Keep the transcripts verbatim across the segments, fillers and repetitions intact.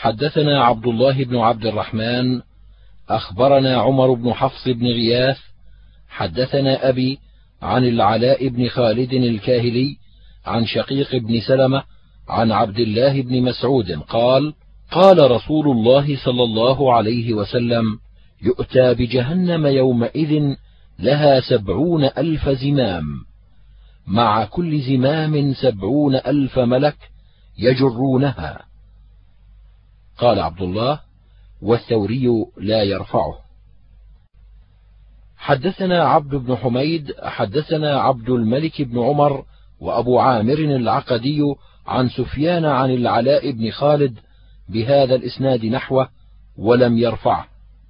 حدثنا عبد الله بن عبد الرحمن أخبرنا عمر بن حفص بن غياث حدثنا أبي عن العلاء بن خالد الكاهلي عن شقيق بن سلمة عن عبد الله بن مسعود قال: قال رسول الله صلى الله عليه وسلم: يؤتى بجهنم يومئذ لها سبعون ألف زمام، مع كل زمام سبعون ألف ملك يجرونها. قال عبد الله: والثوري لا يرفعه. حدثنا عبد بن حميد حدثنا عبد الملك بن عمر وأبو عامر العقدي عن سفيان عن العلاء بن خالد بهذا الإسناد نحوه ولم يرفعه.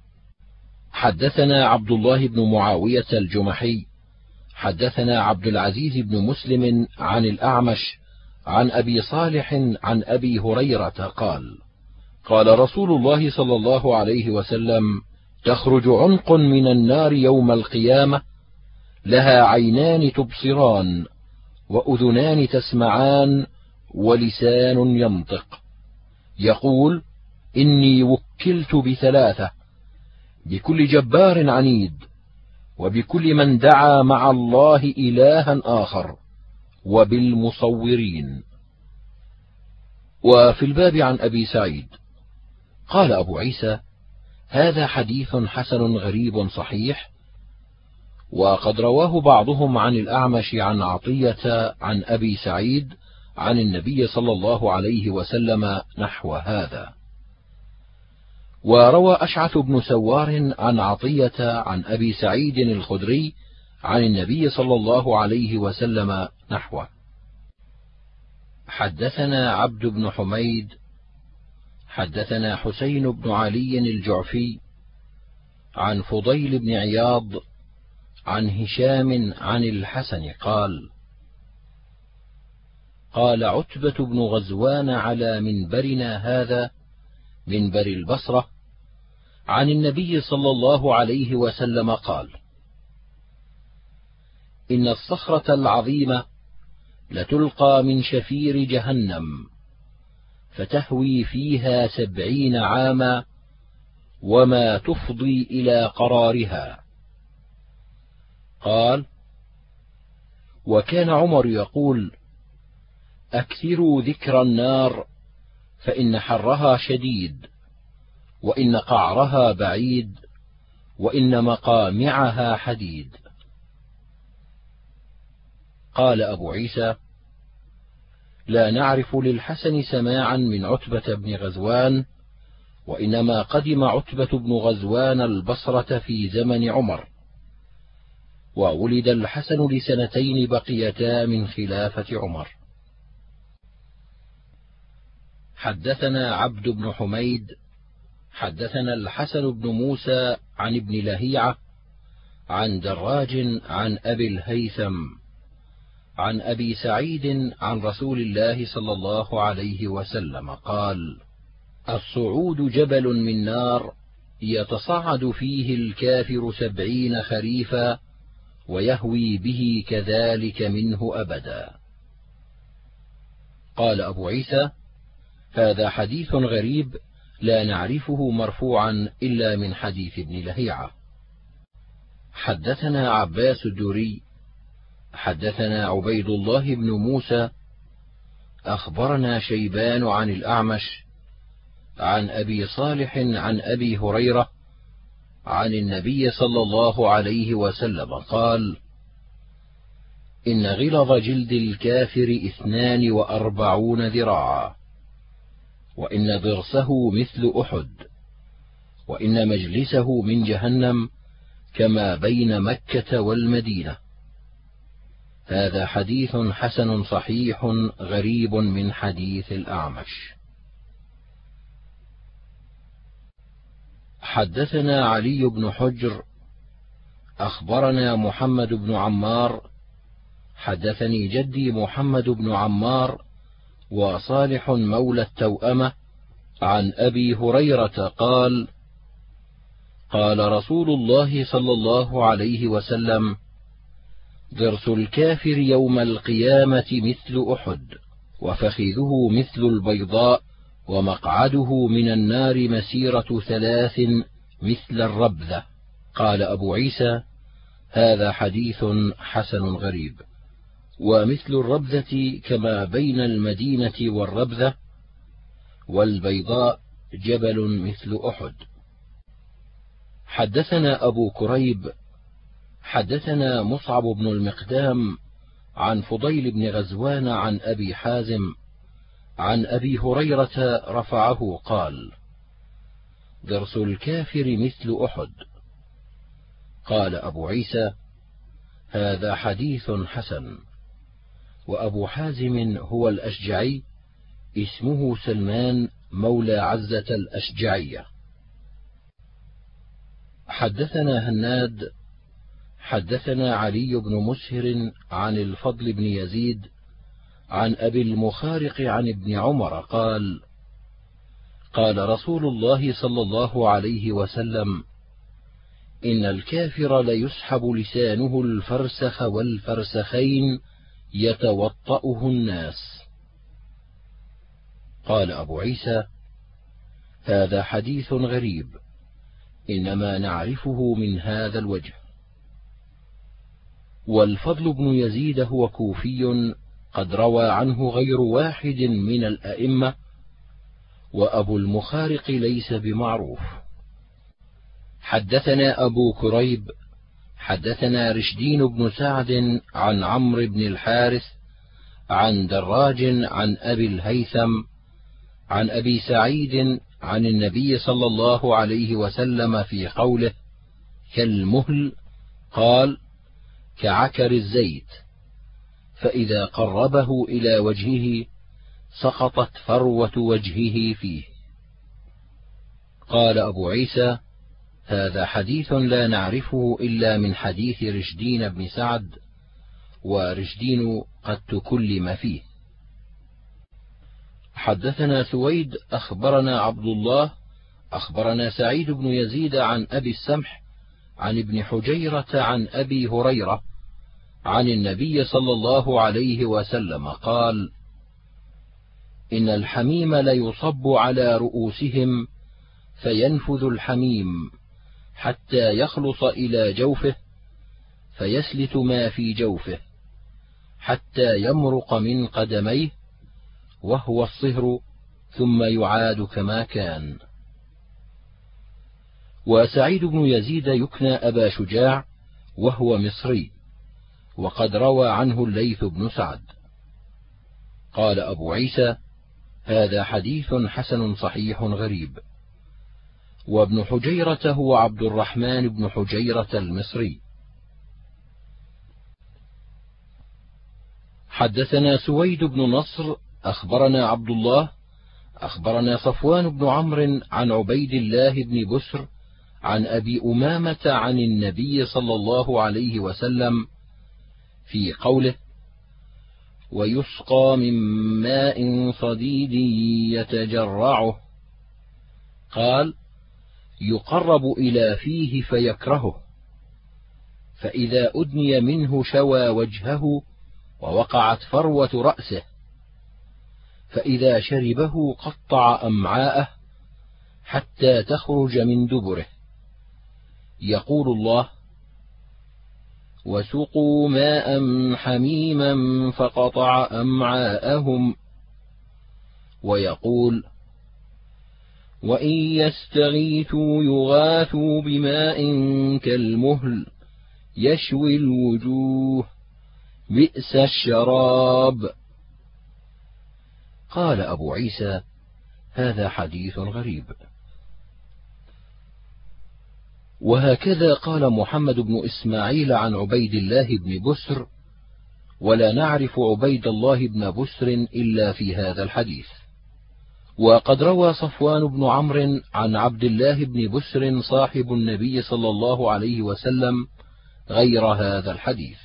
حدثنا عبد الله بن معاوية الجمحي حدثنا عبد العزيز بن مسلم عن الأعمش عن أبي صالح عن أبي هريرة قال: قال رسول الله صلى الله عليه وسلم: تخرج عنق من النار يوم القيامة لها عينان تبصران وأذنان تسمعان ولسان ينطق، يقول: إني وكلت بثلاثة، بكل جبار عنيد، وبكل من دعا مع الله إلها آخر، وبالمصورين. وفي الباب عن أبي سعيد قال أبو عيسى: هذا حديث حسن غريب صحيح، وقد رواه بعضهم عن الأعمش عن عطية عن أبي سعيد عن النبي صلى الله عليه وسلم نحو هذا. وروى أشعث بن سوار عن عطية عن أبي سعيد الخدري عن النبي صلى الله عليه وسلم نحوه. حدثنا عبد بن حميد حدثنا حسين بن علي الجعفي عن فضيل بن عياض عن هشام عن الحسن قال: قال عتبة بن غزوان على منبرنا هذا، منبر البصرة، عن النبي صلى الله عليه وسلم قال: إن الصخرة العظيمة لتلقى من شفير جهنم فتهوي فيها سبعين عاما وما تفضي إلى قرارها. قال: وكان عمر يقول: أكثروا ذكر النار، فإن حرها شديد، وإن قعرها بعيد، وإن مقامعها حديد. قال أبو عيسى: لا نعرف للحسن سماعا من عتبة بن غزوان، وإنما قدم عتبة بن غزوان البصرة في زمن عمر، وولد الحسن لسنتين بقيتا من خلافة عمر. حدثنا عبد بن حميد حدثنا الحسن بن موسى عن ابن لهيعة عن دراج عن أبي الهيثم عن أبي سعيد عن رسول الله صلى الله عليه وسلم قال: الصعود جبل من نار يتصعد فيه الكافر سبعين خريفا ويهوي به كذلك منه أبدا. قال أبو عيسى: هذا حديث غريب لا نعرفه مرفوعا إلا من حديث ابن لهيعة. حدثنا عباس الدوري حدثنا عبيد الله بن موسى أخبرنا شيبان عن الأعمش عن أبي صالح عن أبي هريرة عن النبي صلى الله عليه وسلم قال: إن غلظ جلد الكافر اثنان وأربعون ذراعا، وإن ضرسه مثل أحد، وإن مجلسه من جهنم كما بين مكة والمدينة. هذا حديث حسن صحيح غريب من حديث الأعمش. حدثنا علي بن حجر أخبرنا محمد بن عمار حدثني جدي محمد بن عمار وصالح مولى التوأمة عن أبي هريرة قال: قال رسول الله صلى الله عليه وسلم: ضرس الكافر يوم القيامة مثل أحد، وفخذه مثل البيضاء، ومقعده من النار مسيرة ثلاث مثل الربذة. قال أبو عيسى: هذا حديث حسن غريب. ومثل الربذة كما بين المدينة والربذة، والبيضاء جبل مثل أحد. حدثنا أبو كريب حدثنا مصعب بن المقدام عن فضيل بن غزوان عن أبي حازم عن أبي هريرة رفعه قال: ضرس الكافر مثل أحد. قال أبو عيسى: هذا حديث حسن. وأبو حازم هو الأشجعي، اسمه سلمان مولى عزة الأشجعية. حدثنا هناد حدثنا علي بن مسهر عن الفضل بن يزيد عن أبي المخارق عن ابن عمر قال: قال رسول الله صلى الله عليه وسلم: إن الكافر ليسحب لسانه الفرسخ والفرسخين يتوطأه الناس. قال أبو عيسى: هذا حديث غريب، إنما نعرفه من هذا الوجه. والفضل بن يزيد هو كوفي، قد روى عنه غير واحد من الأئمة، وأبو المخارق ليس بمعروف. حدثنا أبو كريب حدثنا رشدين بن سعد عن عمرو بن الحارث عن دراج عن أبي الهيثم عن أبي سعيد عن النبي صلى الله عليه وسلم في قوله: كالمهل، قال: كعكر الزيت، فإذا قربه إلى وجهه سقطت فروة وجهه فيه. قال أبو عيسى: هذا حديث لا نعرفه إلا من حديث رشدين بن سعد، ورشدين قد تكلم فيه. حدثنا سويد أخبرنا عبد الله أخبرنا سعيد بن يزيد عن أبي السمح عن ابن حجيرة عن أبي هريرة عن النبي صلى الله عليه وسلم قال: إن الحميم ليصب على رؤوسهم فينفذ الحميم حتى يخلص إلى جوفه، فيسلت ما في جوفه حتى يمرق من قدميه، وهو الصهر، ثم يعاد كما كان. وسعيد بن يزيد يكنى أبا شجاع، وهو مصري، وقد روى عنه الليث بن سعد. قال أبو عيسى: هذا حديث حسن صحيح غريب. وابن حجيرة هو عبد الرحمن بن حجيرة المصري. حدثنا سويد بن نصر أخبرنا عبد الله أخبرنا صفوان بن عمرو عن عبيد الله بن بسر عن أبي أمامة عن النبي صلى الله عليه وسلم في قوله: ويسقى من ماء صديد يتجرعه، قال: يقرب إلى فيه فيكرهه، فإذا أدني منه شوى وجهه ووقعت فروة رأسه، فإذا شربه قطع أمعاءه حتى تخرج من دبره. يقول الله: وسقوا ماء حميما فقطع أمعاءهم. ويقول: وإن يستغيثوا يغاثوا بماء كالمهل يشوي الوجوه بئس الشراب. قال أبو عيسى: هذا حديث غريب. وهكذا قال محمد بن إسماعيل عن عبيد الله بن بسر، ولا نعرف عبيد الله بن بسر إلا في هذا الحديث. وقد روى صفوان بن عمرو عن عبد الله بن بسر صاحب النبي صلى الله عليه وسلم غير هذا الحديث.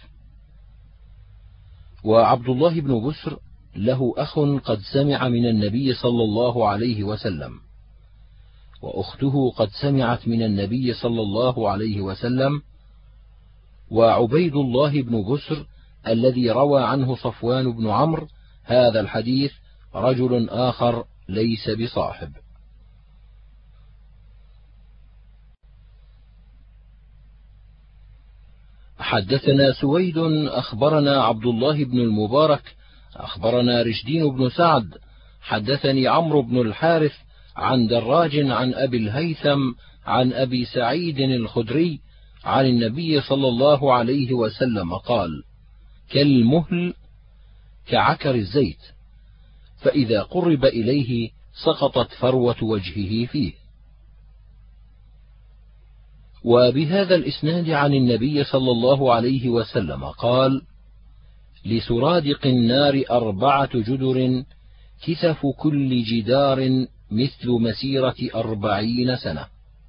وعبد الله بن بسر له أخ قد سمع من النبي صلى الله عليه وسلم، وأخته قد سمعت من النبي صلى الله عليه وسلم. وعبيد الله بن بسر الذي روى عنه صفوان بن عمرو هذا الحديث رجل آخر ليس بصاحب. حدثنا سويد أخبرنا عبد الله بن المبارك أخبرنا رشدين بن سعد حدثني عمرو بن الحارث عن دراج عن أبي الهيثم عن أبي سعيد الخدري عن النبي صلى الله عليه وسلم قال: كالمهل كعكر الزيت، فإذا قرب إليه سقطت فروة وجهه فيه. وبهذا الإسناد عن النبي صلى الله عليه وسلم قال: لسرادق النار أربعة جدر كثف كل جدار مثل مسيرة أربعين سنة.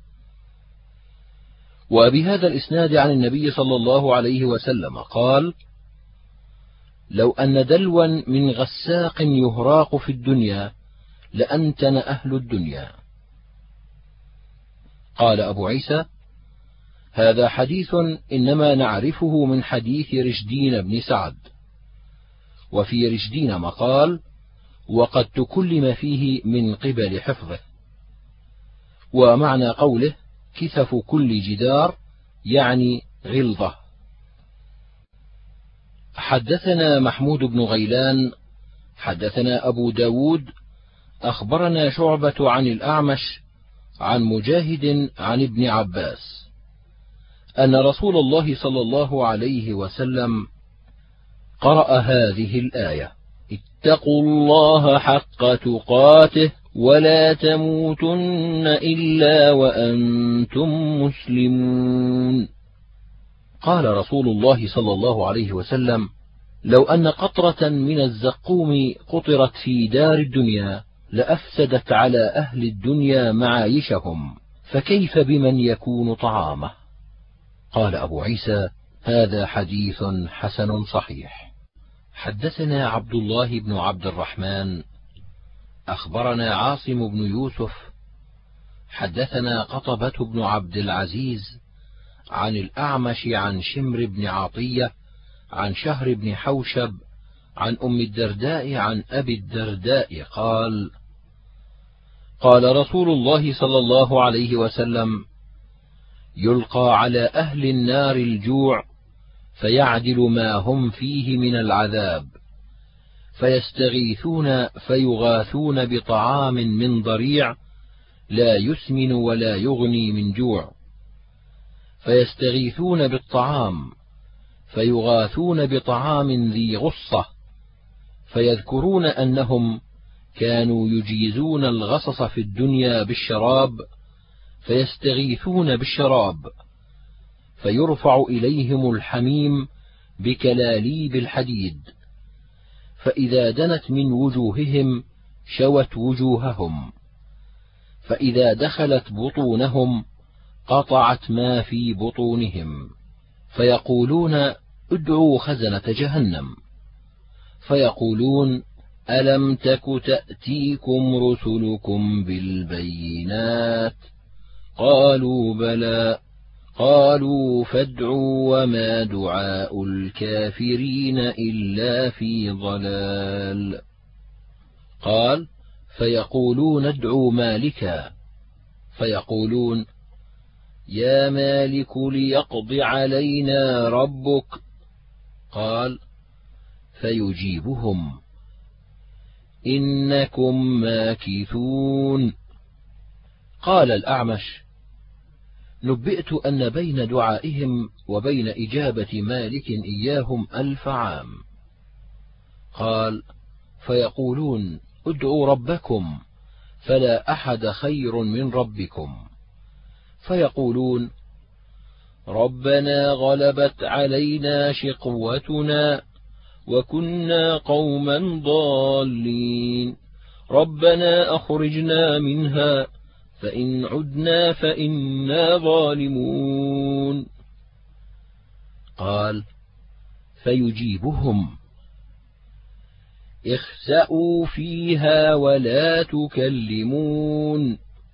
وبهذا الإسناد عن النبي صلى الله عليه وسلم قال: لو أن دلوا من غساق يهراق في الدنيا لأنتن أهل الدنيا. قال أبو عيسى: هذا حديث إنما نعرفه من حديث رشدين بن سعد. وفي رشدين مقال وقد تكلم فيه من قبل حفظه. ومعنى قوله كثف كل جدار يعني غلظة. حدثنا محمود بن غيلان حدثنا أبو داود أخبرنا شعبة عن الأعمش عن مجاهد عن ابن عباس أن رسول الله صلى الله عليه وسلم قرأ هذه الآية: اتقوا الله حق تقاته ولا تموتن إلا وأنتم مسلمون. قال رسول الله صلى الله عليه وسلم: لو أن قطرة من الزقوم قطرت في دار الدنيا لأفسدت على أهل الدنيا معايشهم، فكيف بمن يكون طعامه؟ قال أبو عيسى: هذا حديث حسن صحيح. حدثنا عبد الله بن عبد الرحمن أخبرنا عاصم بن يوسف حدثنا قطبة بن عبد العزيز عن الأعمش عن شمر بن عطية عن شهر بن حوشب عن أم الدرداء عن أبي الدرداء قال: قال رسول الله صلى الله عليه وسلم: يلقى على أهل النار الجوع فيعدل ما هم فيه من العذاب، فيستغيثون فيغاثون بطعام من ضريع لا يسمن ولا يغني من جوع، فيستغيثون بالطعام فيغاثون بطعام ذي غصة، فيذكرون أنهم كانوا يجيزون الغصص في الدنيا بالشراب، فيستغيثون بالشراب، فيرفع إليهم الحميم بكلاليب الحديد، فإذا دنت من وجوههم شوت وجوههم، فإذا دخلت بطونهم قطعت ما في بطونهم، فيقولون: ادعوا خزنة جهنم، فيقولون: ألم تك تأتيكم رسلكم بالبينات؟ قالوا: بلى. قالوا: فادعوا وما دعاء الكافرين إلا في ضلال. قال: فيقولون: ادعوا مالكا، فيقولون: يا مالك ليقض علينا ربك. قال: فيجيبهم: إنكم ماكثون. قال الأعمش: نبئت أن بين دعائهم وبين إجابة مالك إياهم ألف عام. قال: فيقولون: ادعوا ربكم، فلا أحد خير من ربكم. فيقولون: ربنا غلبت علينا شقوتنا وكنا قوما ضالين، ربنا أخرجنا منها فإن عدنا فإنا ظالمون. قال: فيجيبهم: اخسأوا فيها ولا تكلمون.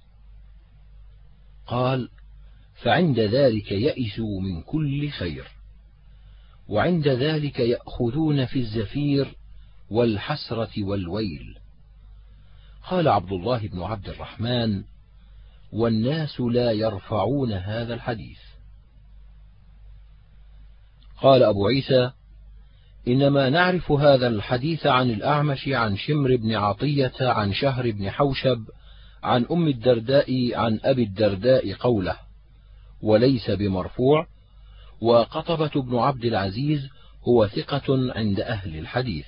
قال: فعند ذلك يئسوا من كل خير، وعند ذلك يأخذون في الزفير والحسرة والويل. قال عبد الله بن عبد الرحمن: والناس لا يرفعون هذا الحديث. قال أبو عيسى: إنما نعرف هذا الحديث عن الأعمش عن شمر بن عطية عن شهر بن حوشب عن أم الدرداء عن أبي الدرداء قوله، وليس بمرفوع. وقطبة بن عبد العزيز هو ثقة عند أهل الحديث.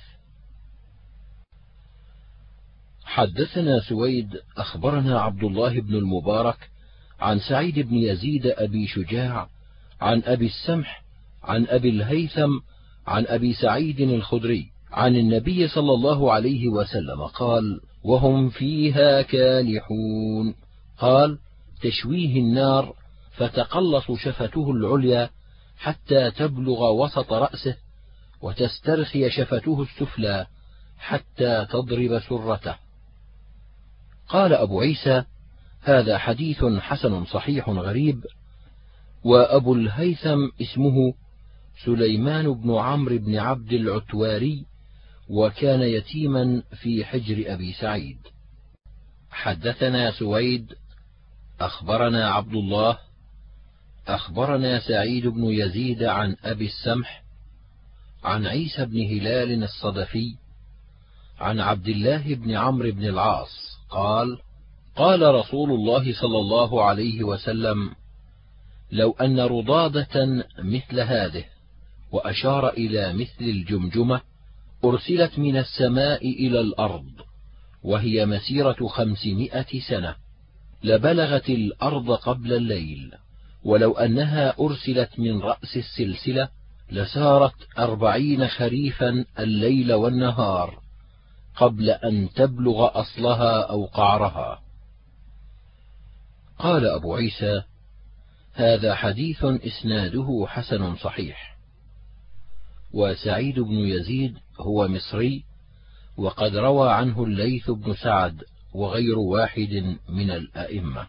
حدثنا سويد أخبرنا عبد الله بن المبارك عن سعيد بن يزيد أبي شجاع عن أبي السمح عن أبي الهيثم عن أبي سعيد الخدري عن النبي صلى الله عليه وسلم قال: وهم فيها كالحون. قال: تشويه النار فتقلص شفته العليا حتى تبلغ وسط رأسه، وتسترخي شفته السفلى حتى تضرب سرته. قال أبو عيسى: هذا حديث حسن صحيح غريب. وأبو الهيثم اسمه سليمان بن عمرو بن عبد العتواري، وكان يتيما في حجر أبي سعيد. حدثنا سويد أخبرنا عبد الله أخبرنا سعيد بن يزيد عن أبي السمح عن عيسى بن هلال الصدفي عن عبد الله بن عمرو بن العاص قال: قال رسول الله صلى الله عليه وسلم: لو أن رضادة مثل هذه، وأشار إلى مثل الجمجمة، أرسلت من السماء إلى الأرض وهي مسيرة خمسمائة سنة، لبلغت الأرض قبل الليل، ولو أنها أرسلت من رأس السلسلة لسارت أربعين خريفا الليل والنهار قبل أن تبلغ أصلها أو قعرها. قال أبو عيسى: هذا حديث إسناده حسن صحيح. وسعيد بن يزيد هو مصري، وقد روى عنه الليث بن سعد وغير واحد من الأئمة.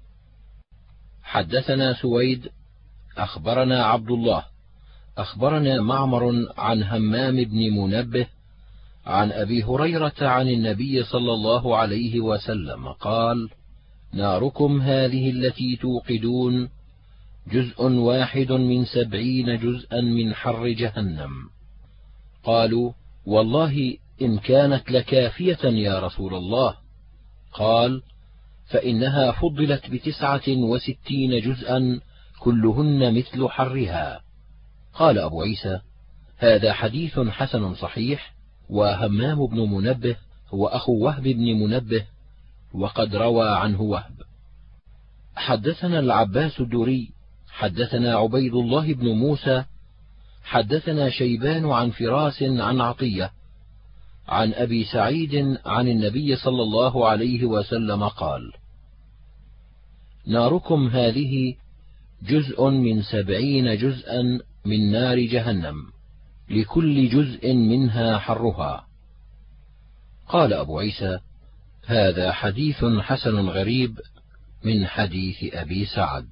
حدثنا سويد أخبرنا عبد الله أخبرنا معمر عن همام بن منبه عن أبي هريرة عن النبي صلى الله عليه وسلم قال: ناركم هذه التي توقدون جزء واحد من سبعين جزءا من حر جهنم. قالوا: والله إن كانت لكافية يا رسول الله. قال: فإنها فضلت بتسعة وستين جزءا كلهن مثل حرها. قال أبو عيسى: هذا حديث حسن صحيح. وهمام بن منبه هو أخو وهب بن منبه، وقد روى عنه وهب. حدثنا العباس الدوري حدثنا عبيد الله بن موسى حدثنا شيبان عن فراس عن عطية عن أبي سعيد عن النبي صلى الله عليه وسلم قال: ناركم هذه جزء من سبعين جزءا من نار جهنم، لكل جزء منها حرها. قال أبو عيسى: هذا حديث حسن غريب من حديث أبي سعد.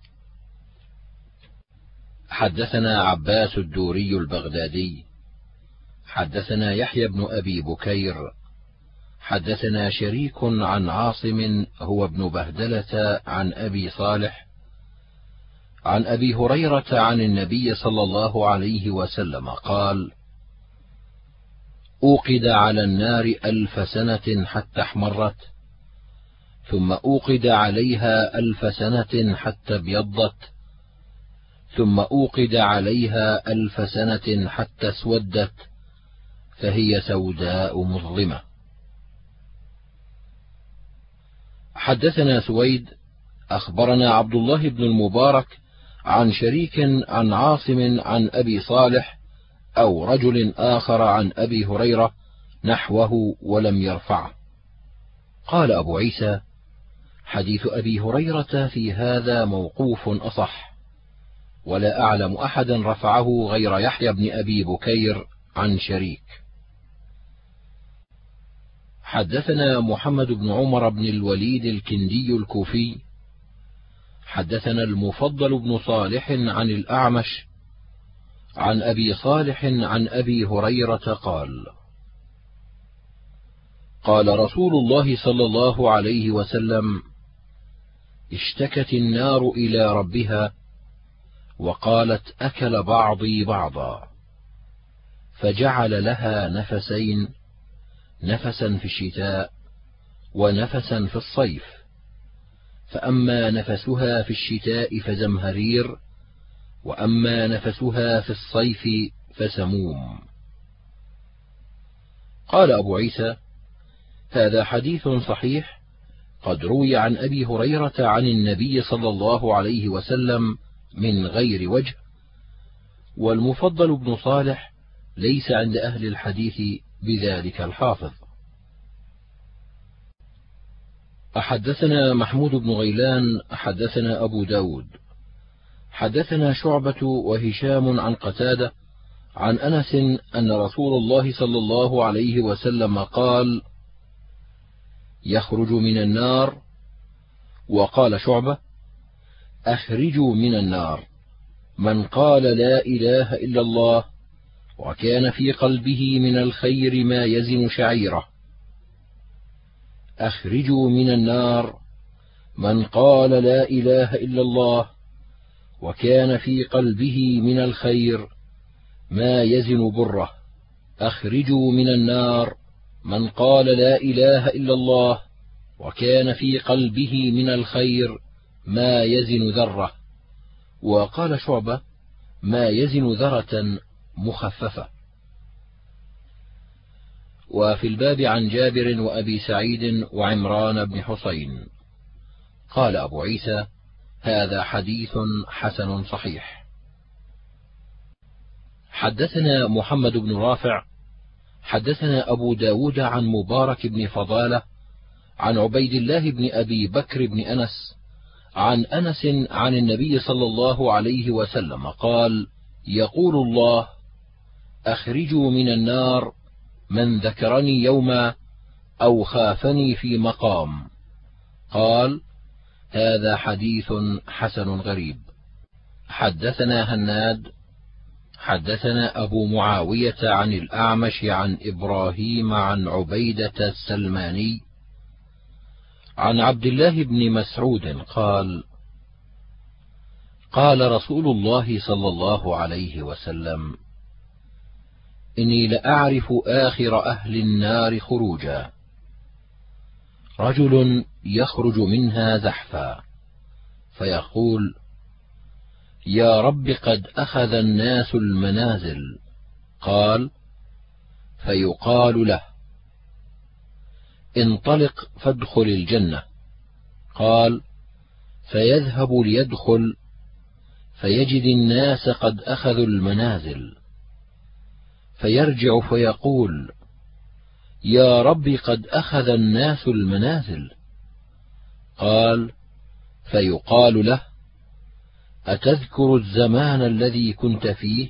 حدثنا عباس الدوري البغدادي حدثنا يحيى بن أبي بكير حدثنا شريك عن عاصم هو ابن بهدلة عن أبي صالح عن أبي هريرة عن النبي صلى الله عليه وسلم قال: أوقد على النار ألف سنة حتى احمرت، ثم أوقد عليها ألف سنة حتى ابيضت، ثم أوقد عليها ألف سنة حتى اسودت، فهي سوداء مظلمة. حدثنا سويد أخبرنا عبد الله بن المبارك عن شريك عن عاصم عن أبي صالح أو رجل آخر عن أبي هريرة نحوه ولم يرفعه. قال أبو عيسى: حديث أبي هريرة في هذا موقوف أصح، ولا أعلم أحدا رفعه غير يحيى بن أبي بكير عن شريك. حدثنا محمد بن عمر بن الوليد الكندي الكوفي حدثنا المفضل بن صالح عن الأعمش عن أبي صالح عن أبي هريرة قال: قال رسول الله صلى الله عليه وسلم: اشتكت النار إلى ربها وقالت: أكل بعضي بعضا، فجعل لها نفسين، نفسا في الشتاء ونفسا في الصيف، فأما نفسها في الشتاء فزمهرير، وأما نفسها في الصيف فسموم. قال أبو عيسى: هذا حديث صحيح قد روي عن أبي هريرة عن النبي صلى الله عليه وسلم من غير وجه، والمفضل بن صالح ليس عند أهل الحديث بذلك الحافظ. أحدثنا محمود بن غيلان حدثنا أبو داود حدثنا شعبة وهشام عن قتادة عن أنس أن رسول الله صلى الله عليه وسلم قال: يخرج من النار. وقال شعبة: أخرجوا من النار من قال لا إله إلا الله وكان في قلبه من الخير ما يزن شعيرة. أخرجوا من النار من قال لا إله إلا الله وكان في قلبه من الخير ما يزن بره. أخرجوا من النار من قال لا إله إلا الله وكان في قلبه من الخير ما يزن ذرة. وقال شعبة: ما يزن ذرة مخففة. وفي الباب عن جابر وأبي سعيد وعمران بن حسين. قال أبو عيسى: هذا حديث حسن صحيح. حدثنا محمد بن رافع حدثنا أبو داود عن مبارك بن فضالة عن عبيد الله بن أبي بكر بن أنس عن أنس عن النبي صلى الله عليه وسلم قال: يقول الله: أخرجوا من النار من ذكرني يوما أو خافني في مقام. قال: هذا حديث حسن غريب. حدثنا هناد حدثنا أبو معاوية عن الأعمش عن إبراهيم عن عبيدة السلماني عن عبد الله بن مسعود قال: قال رسول الله صلى الله عليه وسلم: إني لأعرف آخر أهل النار خروجا، رجل يخرج منها زحفا فيقول: يا رب قد أخذ الناس المنازل. قال: فيقال له: انطلق فادخل الجنة. قال: فيذهب ليدخل فيجد الناس قد أخذوا المنازل، فيرجع فيقول: يا رب قد أخذ الناس المنازل. قال: فيقال له: أتذكر الزمان الذي كنت فيه؟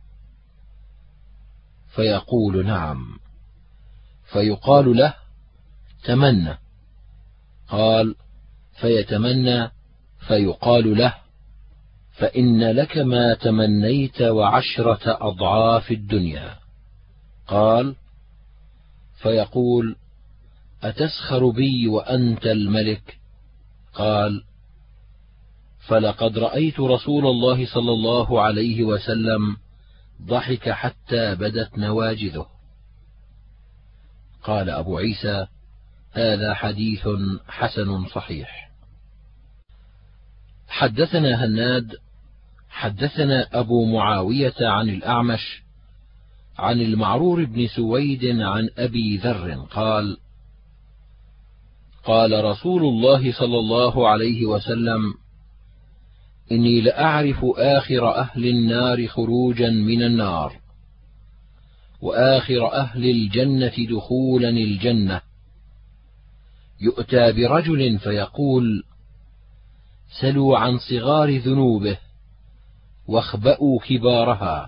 فيقول: نعم. فيقال له: تمنى. قال: فيتمنى فيقال له: فإن لك ما تمنيت وعشرة أضعاف الدنيا. قال: فيقول: أتسخر بي وأنت الملك؟ قال: فلقد رأيت رسول الله صلى الله عليه وسلم ضحك حتى بدت نواجذه. قال أبو عيسى: هذا حديث حسن صحيح. حدثنا هناد حدثنا أبو معاوية عن الأعمش عن المعرور بن سويد عن أبي ذر قال: قال رسول الله صلى الله عليه وسلم: إني لأعرف آخر أهل النار خروجا من النار، وآخر أهل الجنة دخولا الجنة. يؤتى برجل فيقول: سلوا عن صغار ذنوبه واخبأوا كبارها.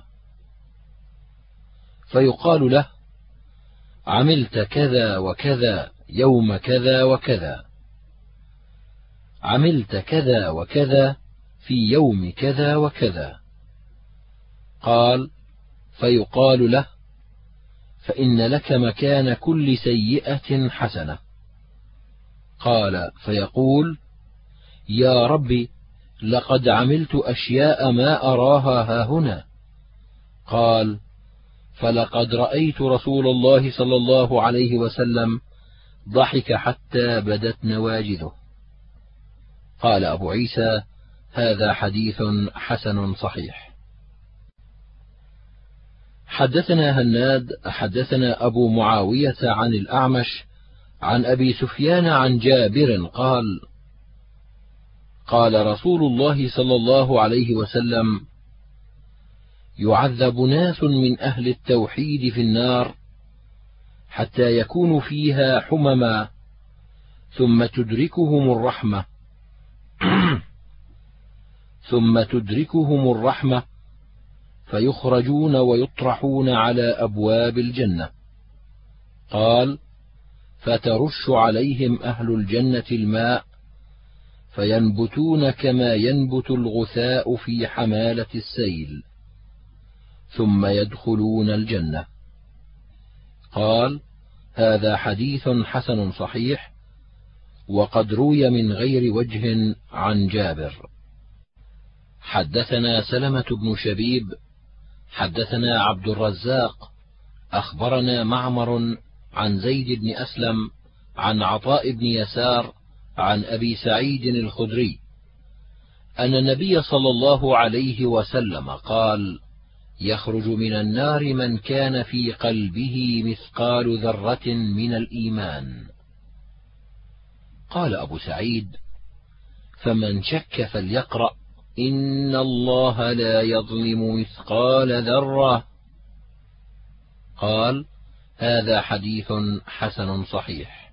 فيقال له: عملت كذا وكذا يوم كذا وكذا، عملت كذا وكذا في يوم كذا وكذا. قال: فيقال له: فإن لك مكان كل سيئة حسنة. قال فيقول: يا رب، لقد عملت أشياء ما أراها هاهنا. قال: فلقد رأيت رسول الله صلى الله عليه وسلم ضحك حتى بدت نواجذه. قال أبو عيسى: هذا حديث حسن صحيح. حدثنا هناد حدثنا أبو معاوية عن الأعمش عن أبي سفيان عن جابر قال: قال رسول الله صلى الله عليه وسلم: يعذب ناس من أهل التوحيد في النار حتى يكون فيها حمما، ثم تدركهم الرحمة ثم تدركهم الرحمة فيخرجون ويطرحون على أبواب الجنة. قال: فترش عليهم أهل الجنة الماء فينبتون كما ينبت الغثاء في حمالة السيل، ثم يدخلون الجنة. قال: هذا حديث حسن صحيح، وقد روي من غير وجه عن جابر. حدثنا سلمة بن شبيب حدثنا عبد الرزاق أخبرنا معمر عن زيد بن أسلم عن عطاء بن يسار عن أبي سعيد الخدري أن النبي صلى الله عليه وسلم قال: يخرج من النار من كان في قلبه مثقال ذرة من الإيمان. قال أبو سعيد: فمن شك فليقرأ إن الله لا يظلم مثقال ذرة. قال: هذا حديث حسن صحيح.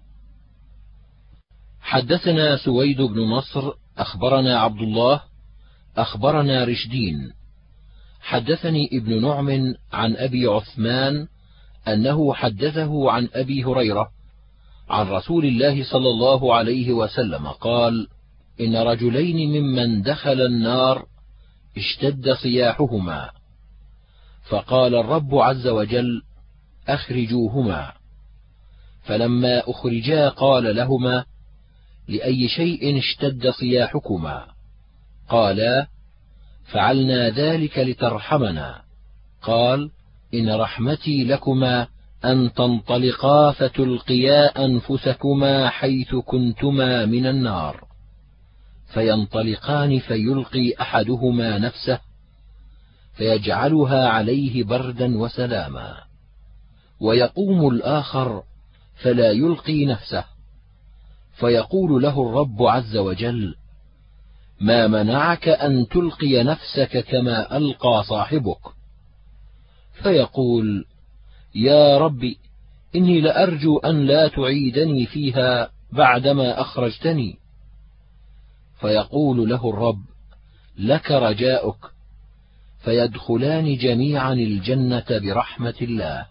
حدثنا سويد بن نصر أخبرنا عبد الله أخبرنا رشدين حدثني ابن نعم عن أبي عثمان أنه حدثه عن أبي هريرة عن رسول الله صلى الله عليه وسلم قال: إن رجلين ممن دخل النار اشتد صياحهما، فقال الرب عز وجل: أخرجوهما. فلما أخرجا قال لهما: لأي شيء اشتد صياحكما؟ قالا: فعلنا ذلك لترحمنا. قال: إن رحمتي لكما أن تنطلقا فتلقيا أنفسكما حيث كنتما من النار، فينطلقان فيلقي أحدهما نفسه فيجعلها عليه بردا وسلاما، ويقوم الآخر فلا يلقي نفسه، فيقول له الرب عز وجل: ما منعك أن تلقي نفسك كما ألقى صاحبك؟ فيقول: يا رب، إني لأرجو أن لا تعيدني فيها بعدما أخرجتني. فيقول له الرب: لك رجاؤك، فيدخلان جميعا الجنة برحمة الله.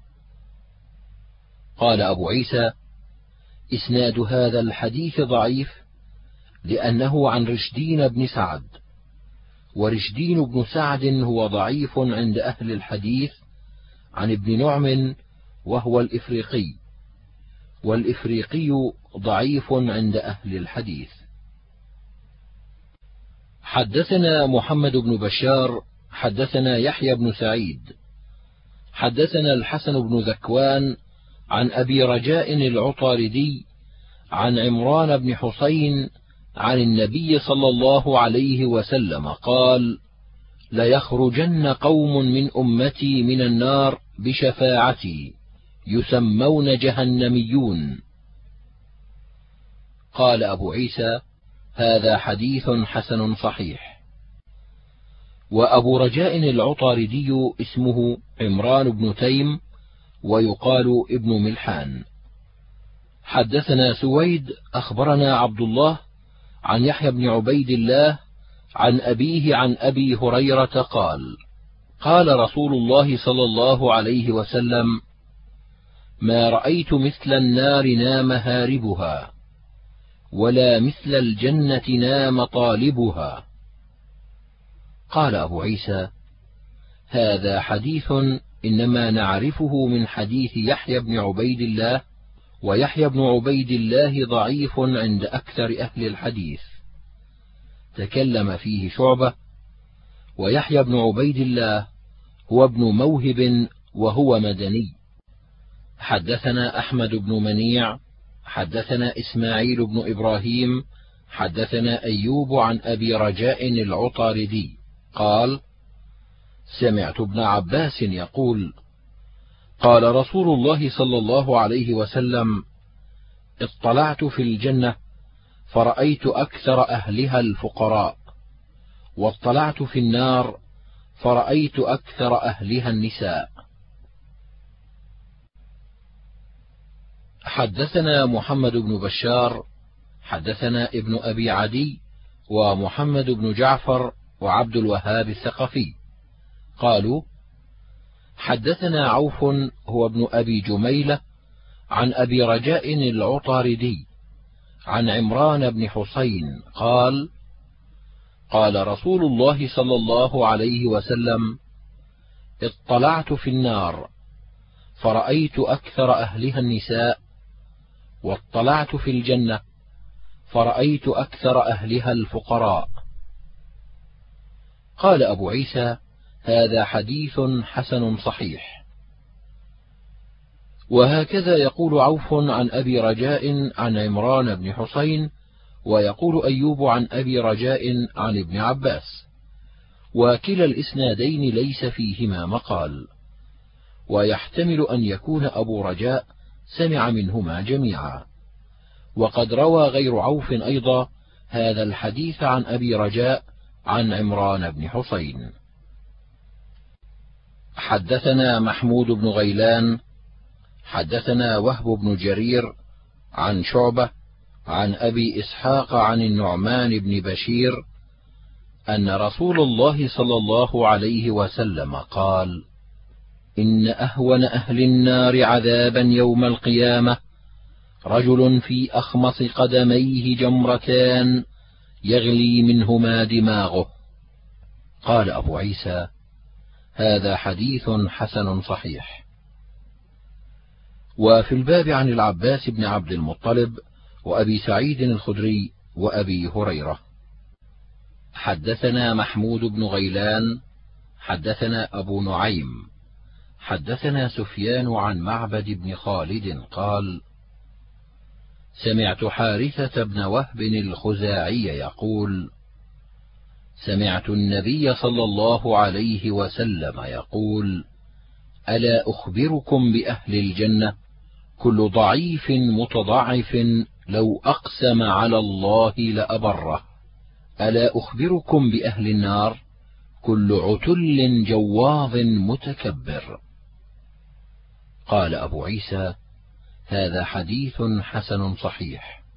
قال أبو عيسى: إسناد هذا الحديث ضعيف، لأنه عن رشدين بن سعد، ورشدين بن سعد هو ضعيف عند أهل الحديث عن ابن نعم وهو الإفريقي، والإفريقي ضعيف عند أهل الحديث. حدثنا محمد بن بشار حدثنا يحيى بن سعيد حدثنا الحسن بن ذكوان عن أبي رجاء العطاردي عن عمران بن حسين عن النبي صلى الله عليه وسلم قال: ليخرجن قوم من أمتي من النار بشفاعتي يسمون جهنميون. قال أبو عيسى: هذا حديث حسن صحيح. وأبو رجاء العطاردي اسمه عمران بن تيم، ويقال ابن ملحان. حدثنا سويد أخبرنا عبد الله عن يحيى بن عبيد الله عن أبيه عن أبي هريرة قال: قال رسول الله صلى الله عليه وسلم: ما رأيت مثل النار نام هاربها، ولا مثل الجنة نام طالبها. قال أبو عيسى: هذا حديث إنما نعرفه من حديث يحيى بن عبيد الله، ويحيى بن عبيد الله ضعيف عند أكثر أهل الحديث، تكلم فيه شعبة. ويحيى بن عبيد الله هو ابن موهب وهو مدني. حدثنا أحمد بن منيع حدثنا إسماعيل بن إبراهيم حدثنا أيوب عن أبي رجاء العطاردي قال: سمعت ابن عباس يقول: قال رسول الله صلى الله عليه وسلم: اطلعت في الجنة فرأيت أكثر أهلها الفقراء، واطلعت في النار فرأيت أكثر أهلها النساء. حدثنا محمد بن بشار حدثنا ابن أبي عدي ومحمد بن جعفر وعبد الوهاب الثقفي قالوا: حدثنا عوف هو ابن أبي جميلة عن أبي رجاء العطاردي عن عمران بن حسين قال: قال رسول الله صلى الله عليه وسلم: اطلعت في النار فرأيت أكثر أهلها النساء، واطلعت في الجنة فرأيت أكثر أهلها الفقراء. قال أبو عيسى: هذا حديث حسن صحيح. وهكذا يقول عوف عن أبي رجاء عن عمران بن حسين، ويقول أيوب عن أبي رجاء عن ابن عباس، وكلا الإسنادين ليس فيهما مقال، ويحتمل أن يكون أبو رجاء سمع منهما جميعا. وقد روى غير عوف أيضا هذا الحديث عن أبي رجاء عن عمران بن حسين. حدثنا محمود بن غيلان حدثنا وهب بن جرير عن شعبة عن أبي إسحاق عن النعمان بن بشير أن رسول الله صلى الله عليه وسلم قال: إن أهون أهل النار عذابا يوم القيامة رجل في أخمص قدميه جمرتان يغلي منهما دماغه. قال أبو عيسى: هذا حديث حسن صحيح. وفي الباب عن العباس بن عبد المطلب وأبي سعيد الخدري وأبي هريرة. حدثنا محمود بن غيلان حدثنا أبو نعيم حدثنا سفيان عن معبد بن خالد قال: سمعت حارثة بن وهب الخزاعي يقول: سمعت النبي صلى الله عليه وسلم يقول: ألا أخبركم بأهل الجنة؟ كل ضعيف متضعف لو أقسم على الله لأبره. ألا أخبركم بأهل النار؟ كل عتل جواظ متكبر. قال أبو عيسى: هذا حديث حسن صحيح.